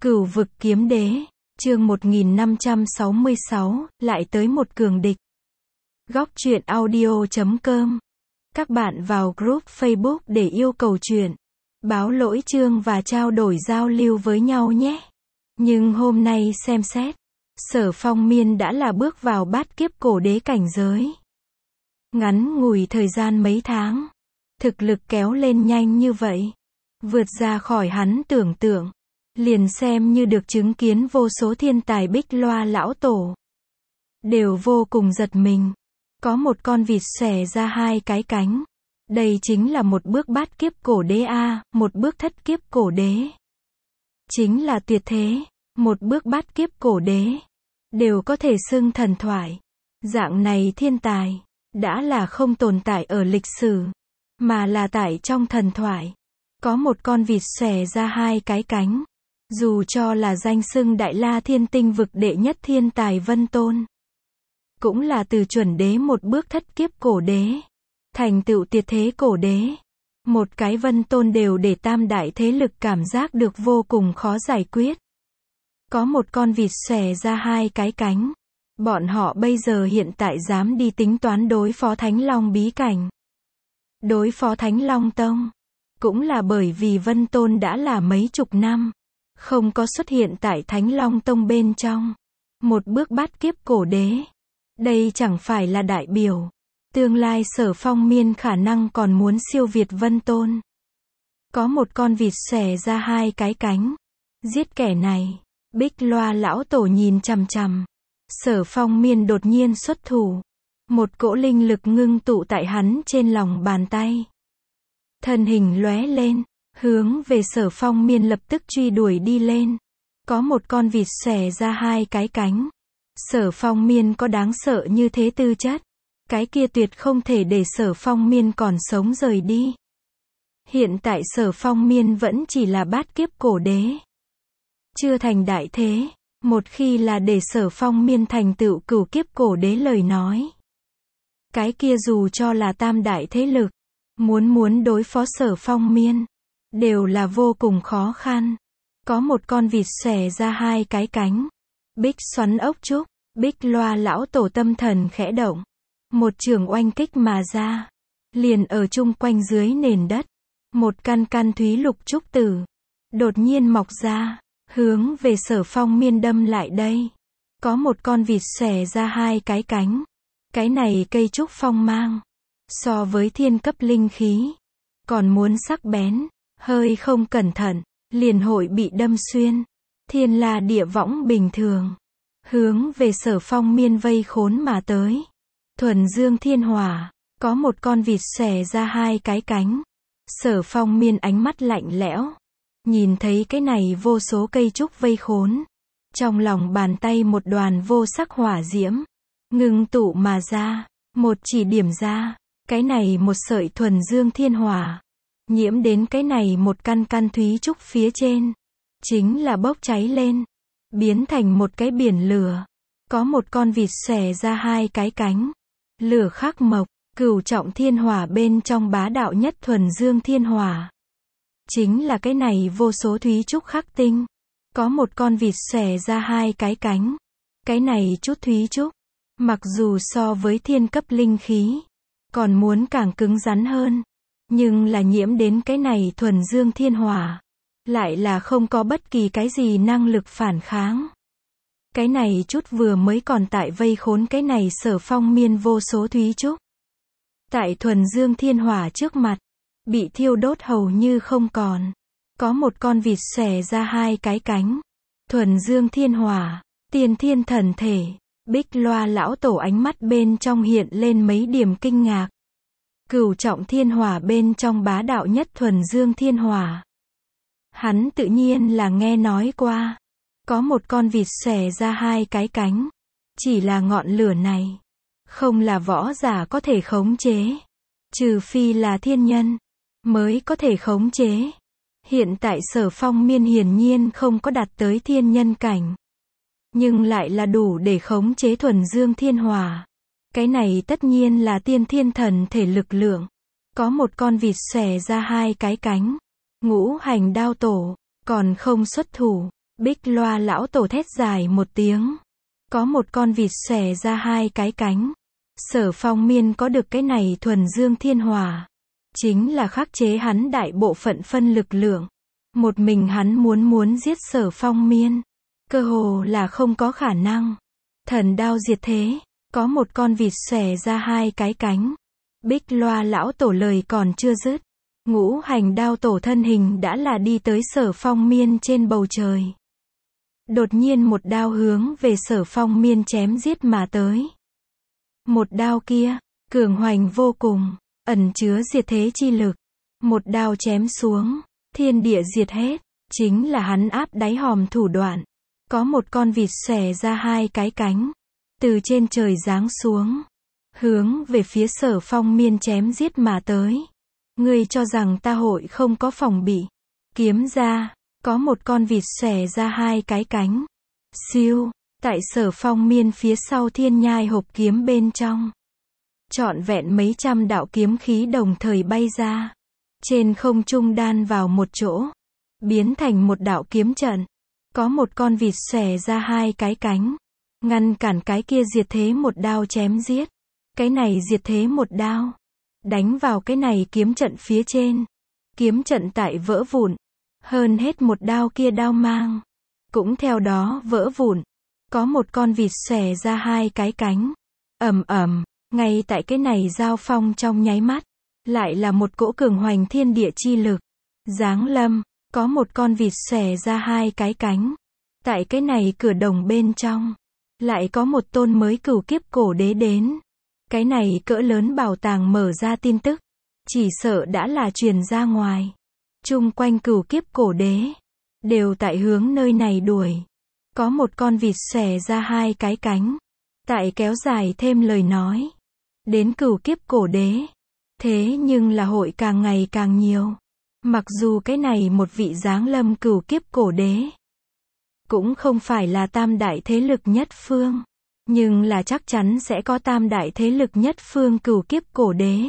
Cửu vực kiếm đế, chương 1566, lại tới một cường địch. Góc truyện audio.com. Các bạn vào group Facebook để yêu cầu truyện, báo lỗi chương và trao đổi giao lưu với nhau nhé. Nhưng hôm nay xem xét, Sở Phong Miên đã là bước vào bát kiếp cổ đế cảnh giới. Ngắn ngủi thời gian mấy tháng, thực lực kéo lên nhanh như vậy, vượt ra khỏi hắn tưởng tượng. Liền xem như được chứng kiến vô số thiên tài Bích Loa lão tổ, đều vô cùng giật mình. Có một con vịt xòe ra hai cái cánh. Đây chính là một bước bát kiếp cổ đế a, một bước thất kiếp cổ đế. Chính là tuyệt thế, một bước bát kiếp cổ đế, đều có thể xưng thần thoại. Dạng này thiên tài, đã là không tồn tại ở lịch sử, mà là tại trong thần thoại. Có một con vịt xòe ra hai cái cánh. Dù cho là danh xưng Đại La Thiên Tinh vực đệ nhất thiên tài Vân Tôn, cũng là từ chuẩn đế một bước thất kiếp cổ đế, thành tựu tuyệt thế cổ đế. Một cái Vân Tôn đều để tam đại thế lực cảm giác được vô cùng khó giải quyết. Có một con vịt xòe ra hai cái cánh. Bọn họ bây giờ hiện tại dám đi tính toán đối phó Thánh Long bí cảnh, đối phó Thánh Long Tông, cũng là bởi vì Vân Tôn đã là mấy chục năm không có xuất hiện tại Thánh Long Tông bên trong. Một bước bát kiếp cổ đế. Đây chẳng phải là đại biểu tương lai Sở Phong Miên khả năng còn muốn siêu việt Vân Tôn. Có một con vịt xòe ra hai cái cánh. Giết kẻ này. Bích Loa lão tổ nhìn chằm chằm. Sở Phong Miên đột nhiên xuất thủ. Một cỗ linh lực ngưng tụ tại hắn trên lòng bàn tay. Thân hình lóe lên, hướng về Sở Phong Miên lập tức truy đuổi đi lên. Có một con vịt xòe ra hai cái cánh. Sở Phong Miên có đáng sợ như thế tư chất, cái kia tuyệt không thể để Sở Phong Miên còn sống rời đi. Hiện tại Sở Phong Miên vẫn chỉ là bát kiếp cổ đế, chưa thành đại thế. Một khi là để Sở Phong Miên thành tựu cửu kiếp cổ đế lời nói, cái kia dù cho là tam đại thế lực, muốn đối phó Sở Phong Miên, đều là vô cùng khó khăn. Có một con vịt xòe ra hai cái cánh. Bích xoắn ốc trúc. Bích Loa lão tổ tâm thần khẽ động. Một trường oanh kích mà ra. Liền ở chung quanh dưới nền đất. Một căn căn thúy lục trúc tử đột nhiên mọc ra, hướng về Sở Phong Miên đâm lại đây. Có một con vịt xòe ra hai cái cánh. Cái này cây trúc phong mang, so với thiên cấp linh khí, còn muốn sắc bén. Hơi không cẩn thận, liền hội bị đâm xuyên. Thiên la địa võng bình thường, hướng về Sở Phong Miên vây khốn mà tới. Thuần dương thiên hỏa. Có một con vịt xòe ra hai cái cánh. Sở Phong Miên ánh mắt lạnh lẽo, nhìn thấy cái này vô số cây trúc vây khốn. Trong lòng bàn tay một đoàn vô sắc hỏa diễm ngưng tụ mà ra. Một chỉ điểm ra, cái này một sợi thuần dương thiên hỏa nhiễm đến cái này một căn căn thúy trúc phía trên, chính là bốc cháy lên, biến thành một cái biển lửa. Có một con vịt xòe ra hai cái cánh. Lửa khắc mộc, cửu trọng thiên hỏa bên trong bá đạo nhất thuần dương thiên hỏa, chính là cái này vô số thúy trúc khắc tinh. Có một con vịt xòe ra hai cái cánh. Cái này chút thúy trúc, mặc dù so với thiên cấp linh khí, còn muốn càng cứng rắn hơn, nhưng là nhiễm đến cái này thuần dương thiên hỏa, lại là không có bất kỳ cái gì năng lực phản kháng. Cái này chút vừa mới còn tại vây khốn cái này Sở Phong Miên vô số thúy trúc, tại thuần dương thiên hỏa trước mặt, bị thiêu đốt hầu như không còn. Có một con vịt xòe ra hai cái cánh. Thuần dương thiên hỏa, tiên thiên thần thể. Bích Loa lão tổ ánh mắt bên trong hiện lên mấy điểm kinh ngạc. Cửu trọng thiên hỏa bên trong bá đạo nhất thuần dương thiên hỏa, hắn tự nhiên là nghe nói qua. Có một con vịt xòe ra hai cái cánh. Chỉ là ngọn lửa này, không là võ giả có thể khống chế, trừ phi là thiên nhân mới có thể khống chế. Hiện tại Sở Phong Miên hiển nhiên không có đạt tới thiên nhân cảnh, nhưng lại là đủ để khống chế thuần dương thiên hỏa. Cái này tất nhiên là tiên thiên thần thể lực lượng. Có một con vịt xòe ra hai cái cánh. Ngũ hành đao tổ còn không xuất thủ, Bích Loa lão tổ thét dài một tiếng. Có một con vịt xòe ra hai cái cánh. Sở Phong Miên có được cái này thuần dương thiên hỏa. Chính là khắc chế hắn đại bộ phận phân lực lượng. Một mình hắn muốn giết Sở Phong Miên. Cơ hồ là không có khả năng. Thần đao diệt thế. Có một con vịt xòe ra hai cái cánh. Bích Loa lão tổ lời còn chưa dứt. Ngũ hành đao tổ thân hình đã là đi tới Sở Phong Miên trên bầu trời. Đột nhiên một đao hướng về Sở Phong Miên chém giết mà tới. Một đao kia, cường hoành vô cùng, ẩn chứa diệt thế chi lực. Một đao chém xuống, thiên địa diệt hết, chính là hắn áp đáy hòm thủ đoạn. Có một con vịt xòe ra hai cái cánh, từ trên trời giáng xuống, hướng về phía Sở Phong Miên chém giết mà tới. Ngươi cho rằng ta hội không có phòng bị. Kiếm ra, có một con vịt xòe ra hai cái cánh. Siêu, tại Sở Phong Miên phía sau thiên nhai hộp kiếm bên trong. Trọn vẹn mấy trăm đạo kiếm khí đồng thời bay ra. Trên không trung đan vào một chỗ. Biến thành một đạo kiếm trận. Có một con vịt xòe ra hai cái cánh. Ngăn cản cái kia diệt thế một đao chém giết. Cái này diệt thế một đao. Đánh vào cái này kiếm trận phía trên. Kiếm trận tại vỡ vụn. Hơn hết một đao kia đao mang. Cũng theo đó vỡ vụn. Có một con vịt xòe ra hai cái cánh. Ầm ầm, ngay tại cái này giao phong trong nháy mắt. Lại là một cỗ cường hoành thiên địa chi lực. Giáng lâm, có một con vịt xòe ra hai cái cánh. Tại cái này cửa đồng bên trong. Lại có một tôn mới cửu kiếp cổ đế đến. Cái này cỡ lớn bảo tàng mở ra tin tức. Chỉ sợ đã là truyền ra ngoài. Chung quanh cửu kiếp cổ đế. Đều tại hướng nơi này đuổi. Có một con vịt xòe ra hai cái cánh. Tại kéo dài thêm lời nói. Đến cửu kiếp cổ đế. Thế nhưng là hội càng ngày càng nhiều. Mặc dù cái này một vị giáng lâm cửu kiếp cổ đế. Cũng không phải là tam đại thế lực nhất phương. Nhưng là chắc chắn sẽ có tam đại thế lực nhất phương cửu kiếp cổ đế.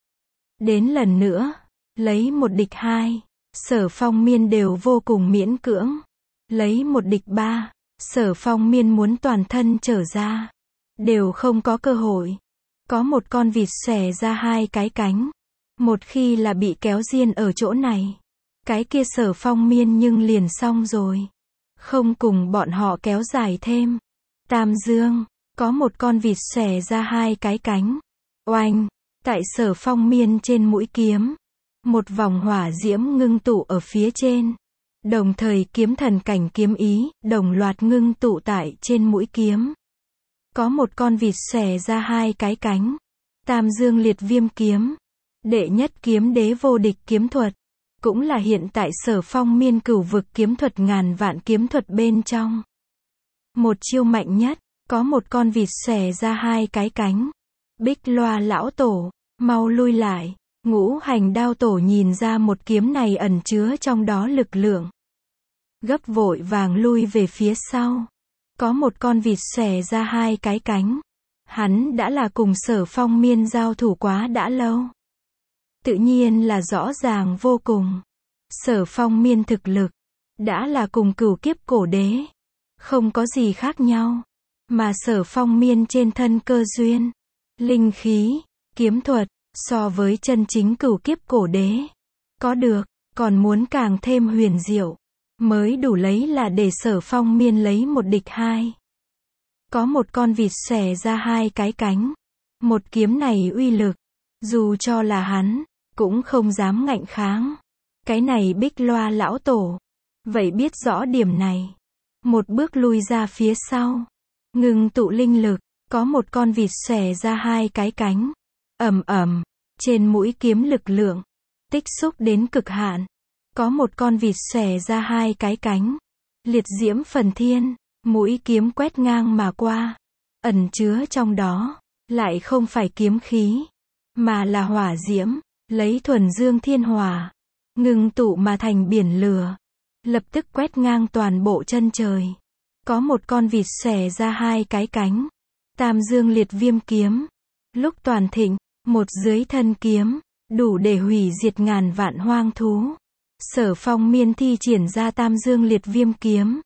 Đến lần nữa. Lấy một địch hai. Sở Phong Miên đều vô cùng miễn cưỡng. Lấy một địch ba. Sở Phong Miên muốn toàn thân trở ra. Đều không có cơ hội. Có một con vịt xòe ra hai cái cánh. Một khi là bị kéo riêng ở chỗ này. Cái kia Sở Phong Miên nhưng liền xong rồi. Không cùng bọn họ kéo dài thêm. Tam Dương. Có một con vịt xòe ra hai cái cánh. Oanh. Tại Sở Phong Miên trên mũi kiếm. Một vòng hỏa diễm ngưng tụ ở phía trên. Đồng thời kiếm thần cảnh kiếm ý, đồng loạt ngưng tụ tại trên mũi kiếm. Có một con vịt xòe ra hai cái cánh. Tam Dương liệt viêm kiếm. Đệ nhất kiếm đế vô địch kiếm thuật. Cũng là hiện tại Sở Phong Miên cửu vực kiếm thuật ngàn vạn kiếm thuật bên trong. Một chiêu mạnh nhất, có một con vịt xòe ra hai cái cánh. Bích Loa lão tổ, mau lui lại. Ngũ hành đao tổ nhìn ra một kiếm này ẩn chứa trong đó lực lượng. Gấp vội vàng lui về phía sau. Có một con vịt xòe ra hai cái cánh. Hắn đã là cùng Sở Phong Miên giao thủ quá đã lâu. Tự nhiên là rõ ràng vô cùng. Sở Phong Miên thực lực. Đã là cùng cửu kiếp cổ đế. Không có gì khác nhau. Mà Sở Phong Miên trên thân cơ duyên. Linh khí. Kiếm thuật. So với chân chính cửu kiếp cổ đế. Có được. Còn muốn càng thêm huyền diệu. Mới đủ lấy là để Sở Phong Miên lấy một địch hai. Có một con vịt xòe ra hai cái cánh. Một kiếm này uy lực. Dù cho là hắn. Cũng không dám ngạnh kháng. Cái này Bích Loa lão tổ. Vậy biết rõ điểm này. Một bước lui ra phía sau. Ngừng tụ linh lực. Có một con vịt xòe ra hai cái cánh. Ầm ầm. Trên mũi kiếm lực lượng. Tích xúc đến cực hạn. Có một con vịt xòe ra hai cái cánh. Liệt diễm phần thiên. Mũi kiếm quét ngang mà qua. Ẩn chứa trong đó. Lại không phải kiếm khí. Mà là hỏa diễm. Lấy thuần dương thiên hỏa. Ngưng tụ mà thành biển lửa. Lập tức quét ngang toàn bộ chân trời. Có một con vịt xòe ra hai cái cánh. Tam Dương liệt viêm kiếm. Lúc toàn thịnh. Một dưới thân kiếm. Đủ để hủy diệt ngàn vạn hoang thú. Sở Phong Miên thi triển ra Tam Dương liệt viêm kiếm.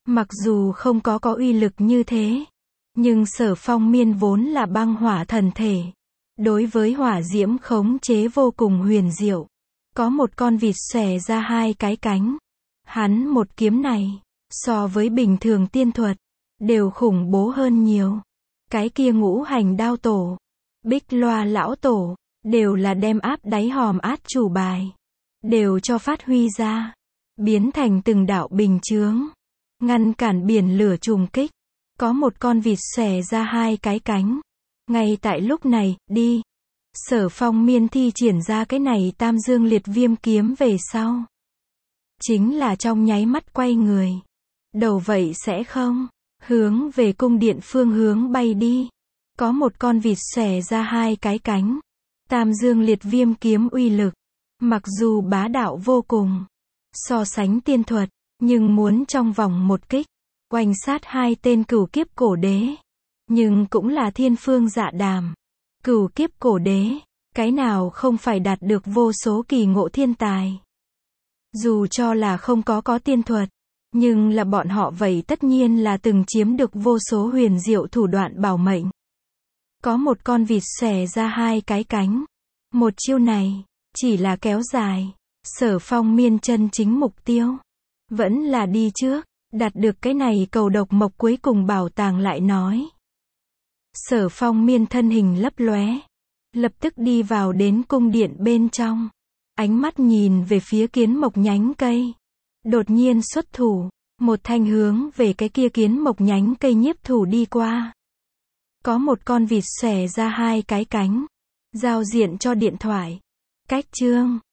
Mặc dù không có uy lực như thế, nhưng Sở Phong Miên vốn là băng hỏa thần thể. Đối với hỏa diễm khống chế vô cùng huyền diệu. Có một con vịt xòe ra hai cái cánh. Hắn một kiếm này, so với bình thường tiên thuật, đều khủng bố hơn nhiều. Cái kia ngũ hành đao tổ, Bích Loa lão tổ, đều là đem áp đáy hòm át chủ bài. Đều cho phát huy ra. Biến thành từng đạo bình chướng. Ngăn cản biển lửa trùng kích. Có một con vịt xòe ra hai cái cánh. Ngay tại lúc này, đi. Sở Phong Miên thi triển ra cái này Tam Dương Liệt Viêm kiếm về sau. Chính là trong nháy mắt quay người. Đầu vậy sẽ không. Hướng về cung điện phương hướng bay đi. Có một con vịt xòe ra hai cái cánh. Tam Dương Liệt Viêm kiếm uy lực. Mặc dù bá đạo vô cùng. So sánh tiên thuật. Nhưng muốn trong vòng một kích. Oanh sát hai tên cửu kiếp cổ đế. Nhưng cũng là thiên phương dạ đàm. Cửu kiếp cổ đế. Cái nào không phải đạt được vô số kỳ ngộ thiên tài. Dù cho là không có tiên thuật. Nhưng là bọn họ vậy tất nhiên là từng chiếm được vô số huyền diệu thủ đoạn bảo mệnh. Có một con vịt xòe ra hai cái cánh. Một chiêu này, chỉ là kéo dài. Sở Phong Miên chân chính mục tiêu. Vẫn là đi trước. Đạt được cái này cầu độc mộc cuối cùng bảo tàng lại nói. Sở Phong Miên thân hình lấp lóe. Lập tức đi vào đến cung điện bên trong. Ánh mắt nhìn về phía kiến mộc nhánh cây. Đột nhiên xuất thủ. Một thanh hướng về cái kia kiến mộc nhánh cây nhiếp thủ đi qua. Có một con vịt xòe ra hai cái cánh. Giao diện cho điện thoại. Cách chương.